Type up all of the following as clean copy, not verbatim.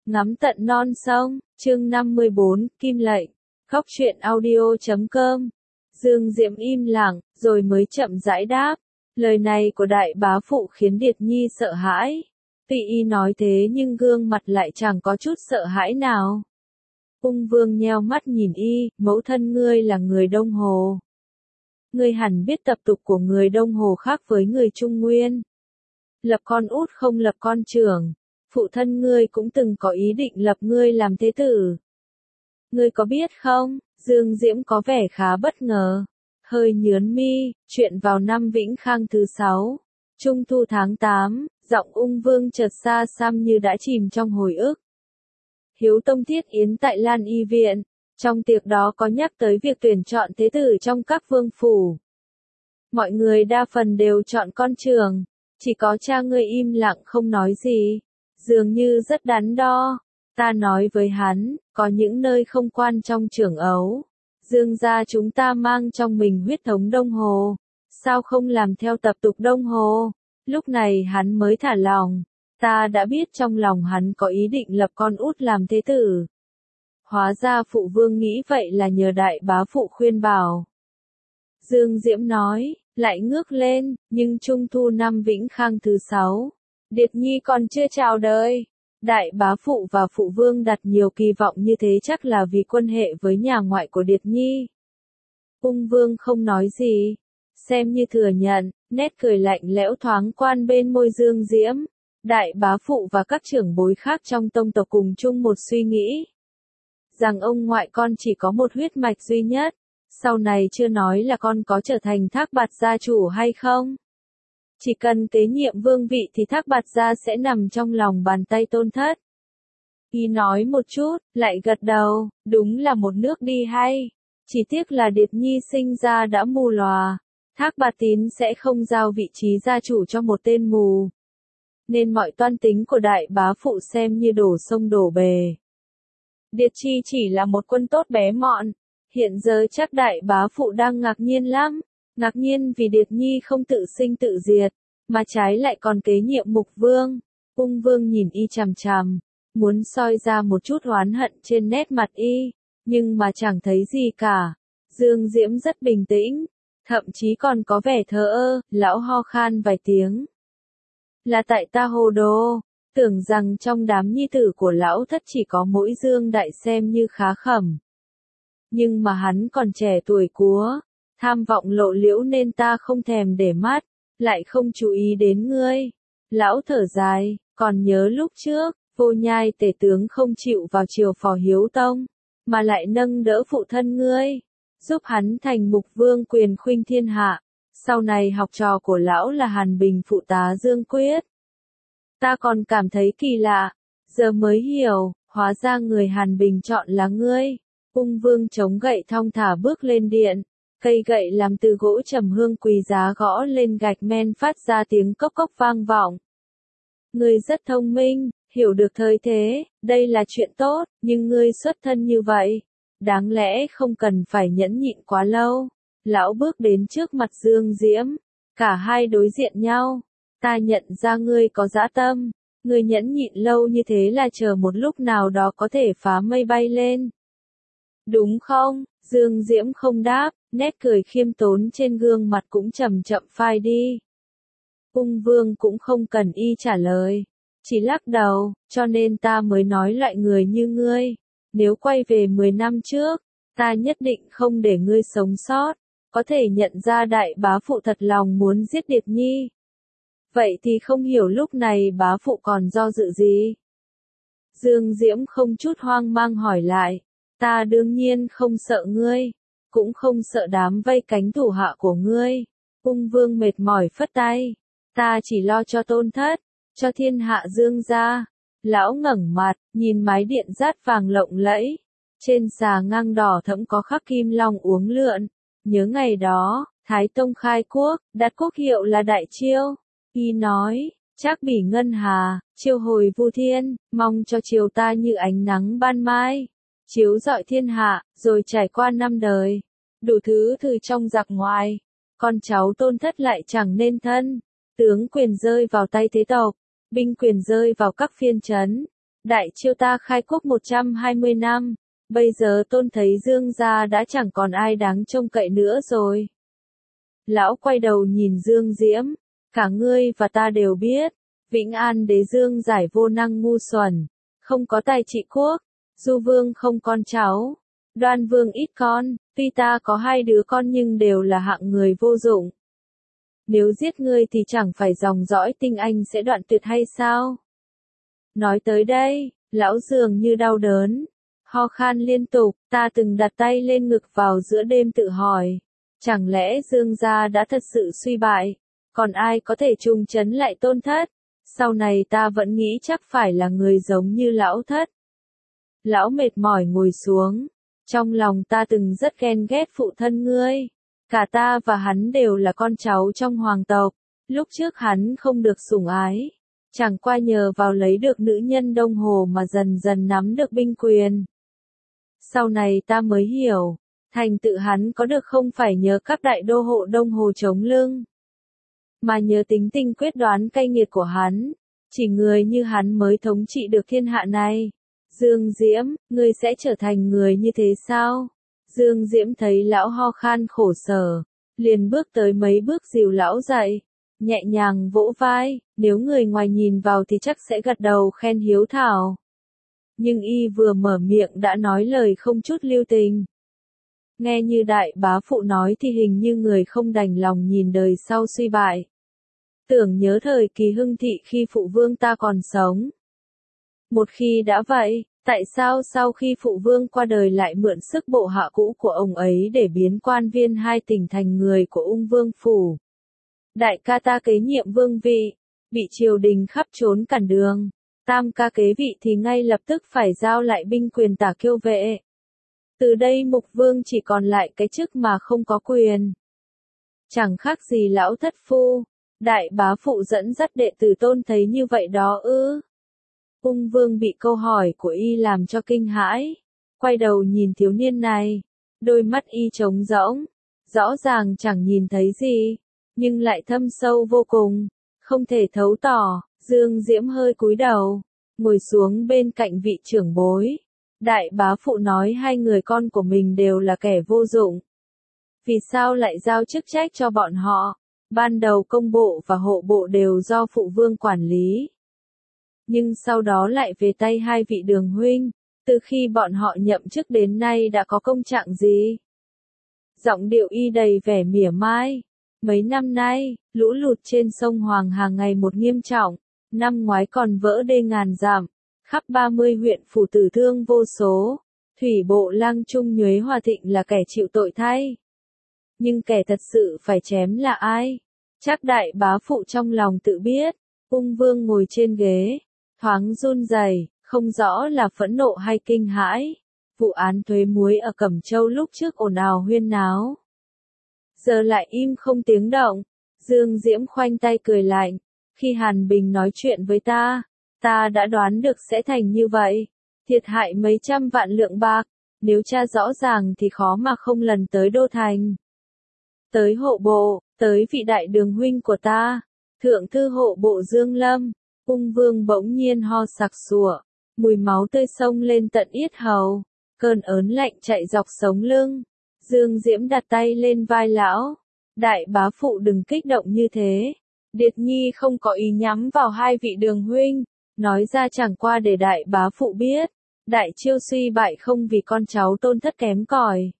Ngắm tận non sông, chương 54, Kim Lệnh, khóc truyện audio.com. Dương Diễm im lặng, rồi mới chậm rãi đáp. Lời này của đại bá phụ khiến Điệt Nhi sợ hãi. Tuy y nói thế nhưng gương mặt lại chẳng có chút sợ hãi nào. Ung Vương nheo mắt nhìn y, mẫu thân ngươi là người Đông Hồ. Ngươi hẳn biết tập tục của người Đông Hồ khác với người Trung Nguyên. Lập con út không lập con trưởng. Phụ thân ngươi cũng từng có ý định lập ngươi làm thế tử. Ngươi có biết không? Dương Diễm có vẻ khá bất ngờ. Hơi nhướng mi, chuyện vào năm Vĩnh Khang thứ 6. Trung thu tháng 8, giọng Ung Vương chợt xa xăm như đã chìm trong hồi ức. Hiếu tông thiết yến tại Lan Y Viện. Trong tiệc đó có nhắc tới việc tuyển chọn thế tử trong các vương phủ. Mọi người đa phần đều chọn con trưởng. Chỉ có cha ngươi im lặng không nói gì. Dường như rất đắn đo. Ta nói với hắn, có những nơi không quan trong trưởng ấu. Dương gia chúng ta mang trong mình huyết thống Đông Hồ. Sao không làm theo tập tục Đông Hồ? Lúc này hắn mới thả lòng. Ta đã biết trong lòng hắn có ý định lập con út làm thế tử. Hóa ra phụ vương nghĩ vậy là nhờ đại bá phụ khuyên bảo. Dương Diễm nói, lại ngước lên, nhưng trung thu năm Vĩnh Khang thứ 6. Điệt Nhi còn chưa chào đời. Đại bá phụ và phụ vương đặt nhiều kỳ vọng như thế chắc là vì quan hệ với nhà ngoại của Điệt Nhi. Ung Vương không nói gì, xem như thừa nhận, nét cười lạnh lẽo thoáng quan bên môi Dương Diễm. Đại bá phụ và các trưởng bối khác trong tông tộc cùng chung một suy nghĩ. Rằng ông ngoại con chỉ có một huyết mạch duy nhất. Sau này chưa nói là con có trở thành Thác Bạt gia chủ hay không. Chỉ cần kế nhiệm vương vị thì Thác Bạt gia sẽ nằm trong lòng bàn tay Tôn Thất. Y nói một chút, lại gật đầu, đúng là một nước đi hay. Chỉ tiếc là Điệt Nhi sinh ra đã mù lòa. Thác Bạt Tín sẽ không giao vị trí gia chủ cho một tên mù. Nên mọi toan tính của đại bá phụ xem như đổ sông đổ bề. Điệt Chi chỉ là một quân tốt bé mọn. Hiện giờ chắc đại bá phụ đang ngạc nhiên lắm. Ngạc nhiên vì Điệt Nhi không tự sinh tự diệt, mà trái lại còn kế nhiệm mục vương. Ung Vương nhìn y chằm chằm, muốn soi ra một chút oán hận trên nét mặt y, nhưng mà chẳng thấy gì cả. Dương Diễm rất bình tĩnh, thậm chí còn có vẻ thờ ơ, lão ho khan vài tiếng. Là tại ta hồ đồ, tưởng rằng trong đám nhi tử của lão thất chỉ có mỗi Dương Đại xem như khá khẩm. Nhưng mà hắn còn trẻ tuổi cúa. Tham vọng lộ liễu nên ta không thèm để mắt, lại không chú ý đến ngươi. Lão thở dài, còn nhớ lúc trước, Vô Nhai tể tướng không chịu vào triều phò Hiếu Tông, mà lại nâng đỡ phụ thân ngươi, giúp hắn thành mục vương quyền khuynh thiên hạ. Sau này học trò của lão là Hàn Bình phụ tá Dương Quyết. Ta còn cảm thấy kỳ lạ, giờ mới hiểu, hóa ra người Hàn Bình chọn là ngươi. Ung Vương chống gậy thong thả bước lên điện. Cây gậy làm từ gỗ trầm hương quý giá gõ lên gạch men phát ra tiếng cốc cốc vang vọng. Ngươi rất thông minh, hiểu được thời thế, đây là chuyện tốt, nhưng ngươi xuất thân như vậy. Đáng lẽ không cần phải nhẫn nhịn quá lâu. Lão bước đến trước mặt Dương Diễm. Cả hai đối diện nhau. Ta nhận ra ngươi có dã tâm. Ngươi nhẫn nhịn lâu như thế là chờ một lúc nào đó có thể phá mây bay lên. Đúng không? Dương Diễm không đáp. Nét cười khiêm tốn trên gương mặt cũng chậm chậm phai đi. Ung Vương cũng không cần y trả lời. Chỉ lắc đầu, cho nên ta mới nói loại người như ngươi. Nếu quay về 10 năm trước, ta nhất định không để ngươi sống sót. Có thể nhận ra đại bá phụ thật lòng muốn giết Điệt Nhi. Vậy thì không hiểu lúc này bá phụ còn do dự gì. Dương Diễm không chút hoang mang hỏi lại. Ta đương nhiên không sợ ngươi. Cũng không sợ đám vây cánh thủ hạ của ngươi. Ung Vương mệt mỏi phất tay. Ta chỉ lo cho Tôn Thất, cho thiên hạ Dương gia. Lão ngẩng mặt, nhìn mái điện rát vàng lộng lẫy. Trên xà ngang đỏ thẫm có khắc kim long uống lượn. Nhớ ngày đó, Thái Tông khai quốc, đặt quốc hiệu là Đại Chiêu. Y nói, Trác Bỉ Ngân Hà, chiêu hồi Vu Thiên, mong cho triều ta như ánh nắng ban mai. Chiếu rọi thiên hạ, rồi trải qua năm đời. Đủ thứ từ trong giặc ngoài. Con cháu Tôn Thất lại chẳng nên thân. Tướng quyền rơi vào tay thế tộc. Binh quyền rơi vào các phiên trấn. Đại Chiêu ta khai quốc 120 năm, bây giờ Tôn thấy Dương gia đã chẳng còn ai đáng trông cậy nữa rồi. Lão quay đầu nhìn Dương Diễm, cả ngươi và ta đều biết, Vĩnh An đế Dương giải vô năng ngu xuẩn, không có tài trị quốc, Du Vương không con cháu, Đoan Vương ít con, tuy ta có 2 đứa con nhưng đều là hạng người vô dụng. Nếu giết ngươi thì chẳng phải dòng dõi Tinh Anh sẽ đoạn tuyệt hay sao? Nói tới đây, lão dường như đau đớn, ho khan liên tục, ta từng đặt tay lên ngực vào giữa đêm tự hỏi, chẳng lẽ Dương gia đã thật sự suy bại, còn ai có thể trùng trấn lại Tôn thất? Sau này ta vẫn nghĩ chắc phải là người giống như lão thất. Lão mệt mỏi ngồi xuống, trong lòng ta từng rất ghen ghét phụ thân ngươi. Cả ta và hắn đều là con cháu trong hoàng tộc, lúc trước hắn không được sủng ái, chẳng qua nhờ vào lấy được nữ nhân Đông Hồ mà dần dần nắm được binh quyền. Sau này ta mới hiểu, thành tựu hắn có được không phải nhờ các đại đô hộ Đông Hồ chống lưng, mà nhờ tính tình quyết đoán cay nghiệt của hắn, chỉ người như hắn mới thống trị được thiên hạ này. Dương Diễm, ngươi sẽ trở thành người như thế sao? Dương Diễm thấy lão ho khan khổ sở, liền bước tới mấy bước dìu lão dậy, nhẹ nhàng vỗ vai, nếu người ngoài nhìn vào thì chắc sẽ gật đầu khen hiếu thảo. Nhưng y vừa mở miệng đã nói lời không chút lưu tình. Nghe như đại bá phụ nói thì hình như người không đành lòng nhìn đời sau suy bại. Tưởng nhớ thời kỳ hưng thị khi phụ vương ta còn sống. Một khi đã vậy, tại sao sau khi phụ vương qua đời lại mượn sức bộ hạ cũ của ông ấy để biến quan viên 2 tỉnh thành người của Ung Vương phủ? Đại ca ta kế nhiệm vương vị, bị triều đình khắp trốn cản đường. Tam ca kế vị thì ngay lập tức phải giao lại binh quyền tả kiêu vệ. Từ đây Mục Vương chỉ còn lại cái chức mà không có quyền. Chẳng khác gì lão thất phu. Đại bá phụ dẫn dắt đệ tử Tôn thấy như vậy đó ư? Ung Vương bị câu hỏi của y làm cho kinh hãi, quay đầu nhìn thiếu niên này, đôi mắt y trống rỗng, rõ ràng chẳng nhìn thấy gì, nhưng lại thâm sâu vô cùng, không thể thấu tỏ. Dương Diễm hơi cúi đầu, ngồi xuống bên cạnh vị trưởng bối. Đại bá phụ nói 2 người con của mình đều là kẻ vô dụng. Vì sao lại giao chức trách cho bọn họ? Ban đầu công bộ và hộ bộ đều do phụ vương quản lý. Nhưng sau đó lại về tay 2 vị đường huynh, từ khi bọn họ nhậm chức đến nay đã có công trạng gì? Giọng điệu y đầy vẻ mỉa mai. Mấy năm nay, lũ lụt trên sông Hoàng Hà ngày một nghiêm trọng, năm ngoái còn vỡ đê ngàn dặm, khắp 30 huyện phủ tử thương vô số, thủy bộ Lang Trung Nhuế Hòa Thịnh là kẻ chịu tội thay. Nhưng kẻ thật sự phải chém là ai? Chắc đại bá phụ trong lòng tự biết. Ung Vương ngồi trên ghế, thoáng run rẩy, không rõ là phẫn nộ hay kinh hãi. Vụ án thuế muối ở Cẩm Châu lúc trước ồn ào huyên náo, giờ lại im không tiếng động. Dương Diễm khoanh tay cười lạnh, khi Hàn Bình nói chuyện với ta đã đoán được sẽ thành như vậy, thiệt hại mấy trăm vạn lượng bạc, nếu tra rõ ràng thì khó mà không lần tới đô thành. Tới hộ bộ, tới vị đại đường huynh của ta, thượng thư hộ bộ Dương Lâm. Ung Vương bỗng nhiên ho sặc sụa, mùi máu tươi xông lên tận yết hầu, cơn ớn lạnh chạy dọc sống lưng. Dương Diễm đặt tay lên vai lão. Đại bá phụ đừng kích động như thế. Điệt Nhi không có ý nhắm vào 2 vị đường huynh, nói ra chẳng qua để đại bá phụ biết. Đại Chiêu suy bại không vì con cháu Tôn thất kém cỏi,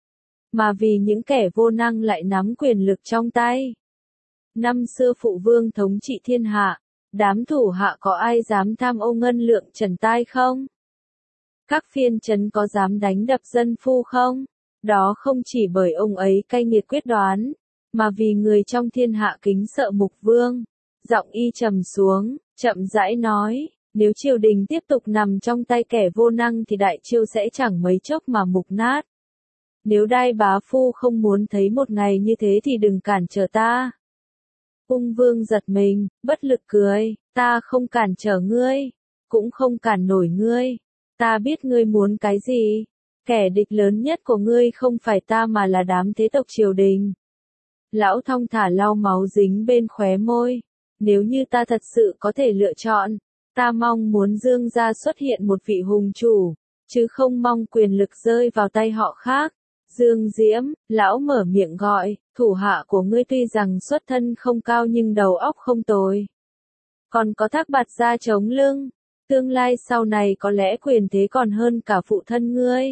mà vì những kẻ vô năng lại nắm quyền lực trong tay. Năm xưa phụ vương thống trị thiên hạ, đám thủ hạ có ai dám tham ô ngân lượng trần tai không? Các phiên trấn có dám đánh đập dân phu không? Đó không chỉ bởi ông ấy cay nghiệt quyết đoán, mà vì người trong thiên hạ kính sợ Mục Vương. Giọng y trầm xuống, chậm rãi nói, nếu triều đình tiếp tục nằm trong tay kẻ vô năng thì Đại Chiêu sẽ chẳng mấy chốc mà mục nát. Nếu Đai bá phu không muốn thấy một ngày như thế thì đừng cản trở ta. Ung Vương giật mình, bất lực cười, ta không cản trở ngươi, cũng không cản nổi ngươi. Ta biết ngươi muốn cái gì. Kẻ địch lớn nhất của ngươi không phải ta mà là đám thế tộc triều đình. Lão thong thả lau máu dính bên khóe môi. Nếu như ta thật sự có thể lựa chọn, Ta mong muốn Dương gia xuất hiện một vị hùng chủ, chứ không mong quyền lực rơi vào tay họ khác. Dương Diễm, lão mở miệng gọi, thủ hạ của ngươi tuy rằng xuất thân không cao nhưng đầu óc không tồi. Còn có Thác Bạt gia chống lưng, tương lai sau này có lẽ quyền thế còn hơn cả phụ thân ngươi.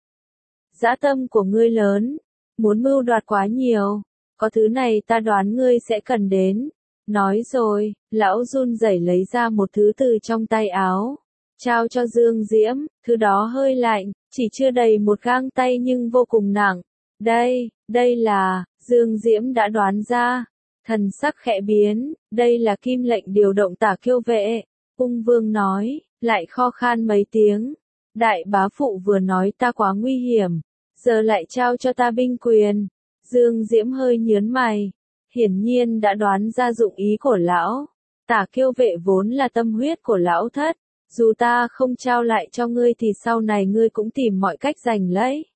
Dã tâm của ngươi lớn, muốn mưu đoạt quá nhiều, có thứ này ta đoán ngươi sẽ cần đến. Nói rồi, lão run rẩy lấy ra một thứ từ trong tay áo, trao cho Dương Diễm, thứ đó hơi lạnh, chỉ chưa đầy một gang tay nhưng vô cùng nặng. Đây là, Dương Diễm đã đoán ra, thần sắc khẽ biến, đây là kim lệnh điều động Tả Kiêu vệ. Ung Vương nói, lại kho khan mấy tiếng. Đại bá phụ vừa nói ta quá nguy hiểm, giờ lại trao cho ta binh quyền. Dương Diễm hơi nhớn mày, hiển nhiên đã đoán ra dụng ý của lão. Tả Kiêu vệ vốn là tâm huyết của lão thất, dù ta không trao lại cho ngươi thì sau này ngươi cũng tìm mọi cách giành lấy.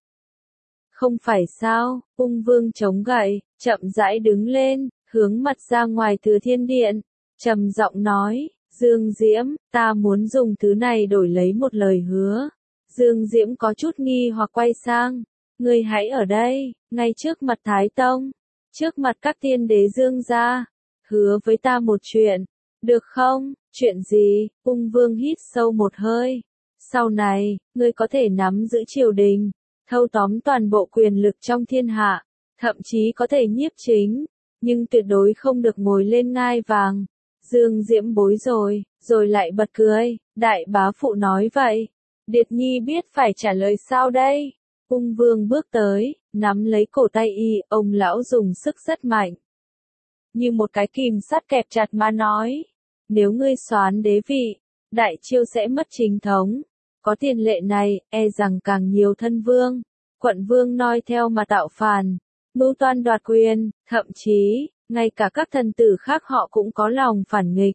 Không phải sao? Ung Vương chống gậy, chậm rãi đứng lên, hướng mặt ra ngoài Thừa Thiên Điện, trầm giọng nói, Dương Diễm, ta muốn dùng thứ này đổi lấy một lời hứa. Dương Diễm có chút nghi hoặc quay sang, ngươi hãy ở đây, ngay trước mặt Thái Tông, trước mặt các tiên đế Dương gia, hứa với ta một chuyện, được không? Chuyện gì? Ung Vương hít sâu một hơi. Sau này, ngươi có thể nắm giữ triều đình, thâu tóm toàn bộ quyền lực trong thiên hạ, thậm chí có thể nhiếp chính, nhưng tuyệt đối không được ngồi lên ngai vàng. Dương Diễm bối rồi lại bật cười, đại bá phụ nói vậy. Điệt Nhi biết phải trả lời sao đây? Ung Vương bước tới, nắm lấy cổ tay y, ông lão dùng sức rất mạnh. Như một cái kìm sắt kẹp chặt mà nói, nếu ngươi soán đế vị, Đại Chiêu sẽ mất chính thống. Có tiền lệ này, e rằng càng nhiều thân vương, quận vương noi theo mà tạo phản, mưu toan đoạt quyền, thậm chí, ngay cả các thần tử khác họ cũng có lòng phản nghịch.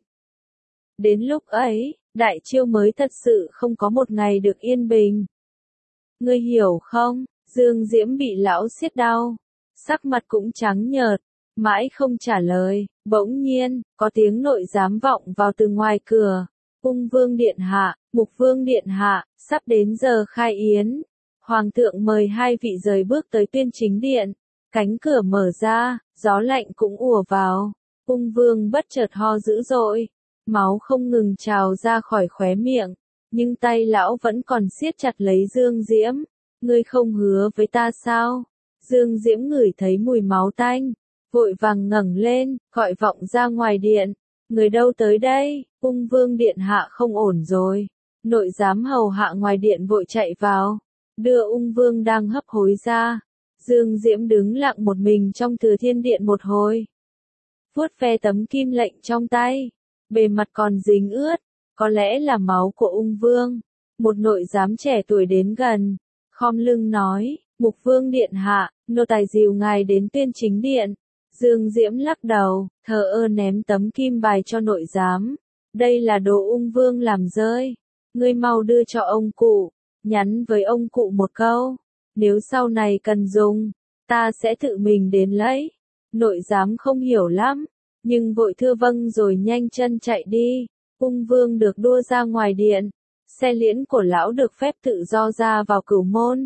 Đến lúc ấy, Đại Chiêu mới thật sự không có một ngày được yên bình. Ngươi hiểu không? Dương Diễm bị lão siết đau, sắc mặt cũng trắng nhợt, mãi không trả lời. Bỗng nhiên, có tiếng nội giám vọng vào từ ngoài cửa. Ung Vương điện hạ, Mục Vương điện hạ, sắp đến giờ khai yến. Hoàng thượng mời hai vị rời bước tới Tuyên Chính điện. Cánh cửa mở ra, gió lạnh cũng ùa vào. Ung Vương bất chợt ho dữ dội, máu không ngừng trào ra khỏi khóe miệng, nhưng tay lão vẫn còn siết chặt lấy Dương Diễm. Ngươi không hứa với ta sao? Dương Diễm ngửi thấy mùi máu tanh, vội vàng ngẩng lên, gọi vọng ra ngoài điện. Người đâu tới đây? Ung Vương điện hạ không ổn rồi. Nội giám hầu hạ ngoài điện vội chạy vào, đưa Ung Vương đang hấp hối ra. Dương Diễm đứng lặng một mình trong Thừa Thiên Điện một hồi, vuốt ve tấm kim lệnh trong tay, bề mặt còn dính ướt, có lẽ là máu của Ung Vương. Một nội giám trẻ tuổi đến gần, khom lưng nói, Mục Vương điện hạ, nô tài dìu ngài đến Tuyên Chính điện. Dương Diễm lắc đầu, thờ ơ ném tấm kim bài cho nội giám. Đây là đồ Ung Vương làm rơi. Ngươi mau đưa cho ông cụ, nhắn với ông cụ một câu. Nếu sau này cần dùng, ta sẽ tự mình đến lấy. Nội giám không hiểu lắm, nhưng vội thưa vâng rồi nhanh chân chạy đi. Ung Vương được đua ra ngoài điện. Xe liễn của lão được phép tự do ra vào Cửu Môn.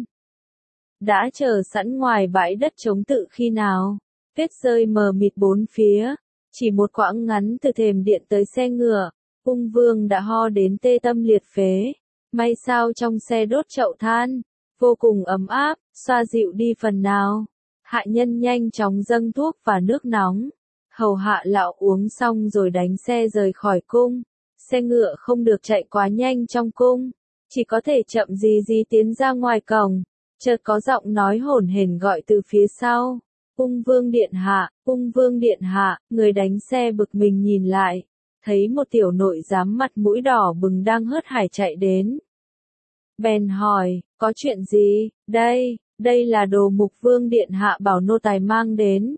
Đã chờ sẵn ngoài bãi đất trống tự khi nào. Tuyết rơi mờ mịt bốn phía, chỉ một quãng ngắn từ thềm điện tới xe ngựa, Ung Vương đã ho đến tê tâm liệt phế. May sao trong xe đốt chậu than, vô cùng ấm áp, xoa dịu đi phần nào. Hạ nhân nhanh chóng dâng thuốc và nước nóng, hầu hạ lão uống xong rồi đánh xe rời khỏi cung. Xe ngựa không được chạy quá nhanh trong cung, chỉ có thể chậm gì tiến ra ngoài cổng. Chợt có giọng nói hổn hển gọi từ phía sau. Ung Vương điện hạ, Ung Vương điện hạ. Người đánh xe bực mình nhìn lại, thấy một tiểu nội giám mặt mũi đỏ bừng đang hớt hải chạy đến. Bèn hỏi, có chuyện gì? Đây là đồ Mục Vương điện hạ bảo nô tài mang đến.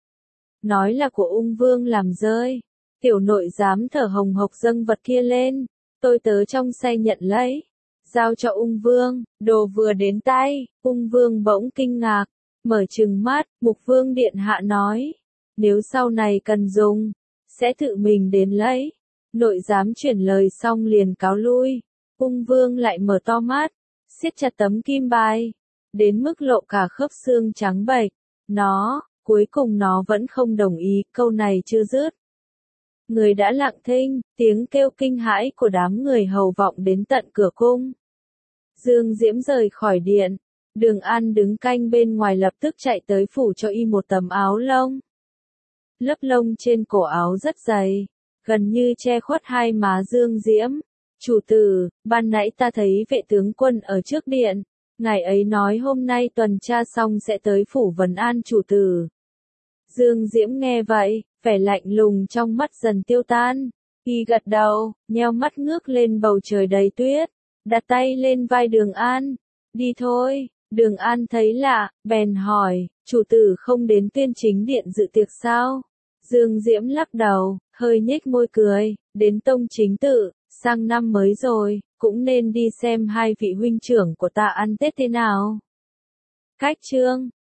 Nói là của Ung Vương làm rơi. Tiểu nội giám thở hồng hộc dâng vật kia lên, tôi tớ trong xe nhận lấy, giao cho Ung Vương. Đồ vừa đến tay, Ung Vương bỗng kinh ngạc, mở trừng mắt. Mục Vương điện hạ nói, nếu sau này cần dùng, sẽ tự mình đến lấy. Nội giám chuyển lời xong liền cáo lui. Ung Vương lại mở to mắt, siết chặt tấm kim bài, đến mức lộ cả khớp xương trắng bệch. Cuối cùng nó vẫn không đồng ý, câu này chưa dứt. Người đã lặng thinh, tiếng kêu kinh hãi của đám người hầu vọng đến tận cửa cung. Dương Diễm rời khỏi điện, Đường An đứng canh bên ngoài lập tức chạy tới phủ cho y một tấm áo lông. Lớp lông trên cổ áo rất dày, gần như che khuất hai má Dương Diễm. Chủ tử, ban nãy ta thấy vệ tướng quân ở trước điện, ngài ấy nói hôm nay tuần tra xong sẽ tới phủ vấn an chủ tử. Dương Diễm nghe vậy, vẻ lạnh lùng trong mắt dần tiêu tan, y gật đầu, nheo mắt ngước lên bầu trời đầy tuyết, đặt tay lên vai Đường An, đi thôi. Đường An thấy lạ, bèn hỏi, chủ tử không đến Tuyên Chính điện dự tiệc sao? Dương Diễm lắc đầu, hơi nhếch môi cười, đến Tông Chính tự, sang năm mới rồi, cũng nên đi xem hai vị huynh trưởng của ta ăn Tết thế nào. Cách chương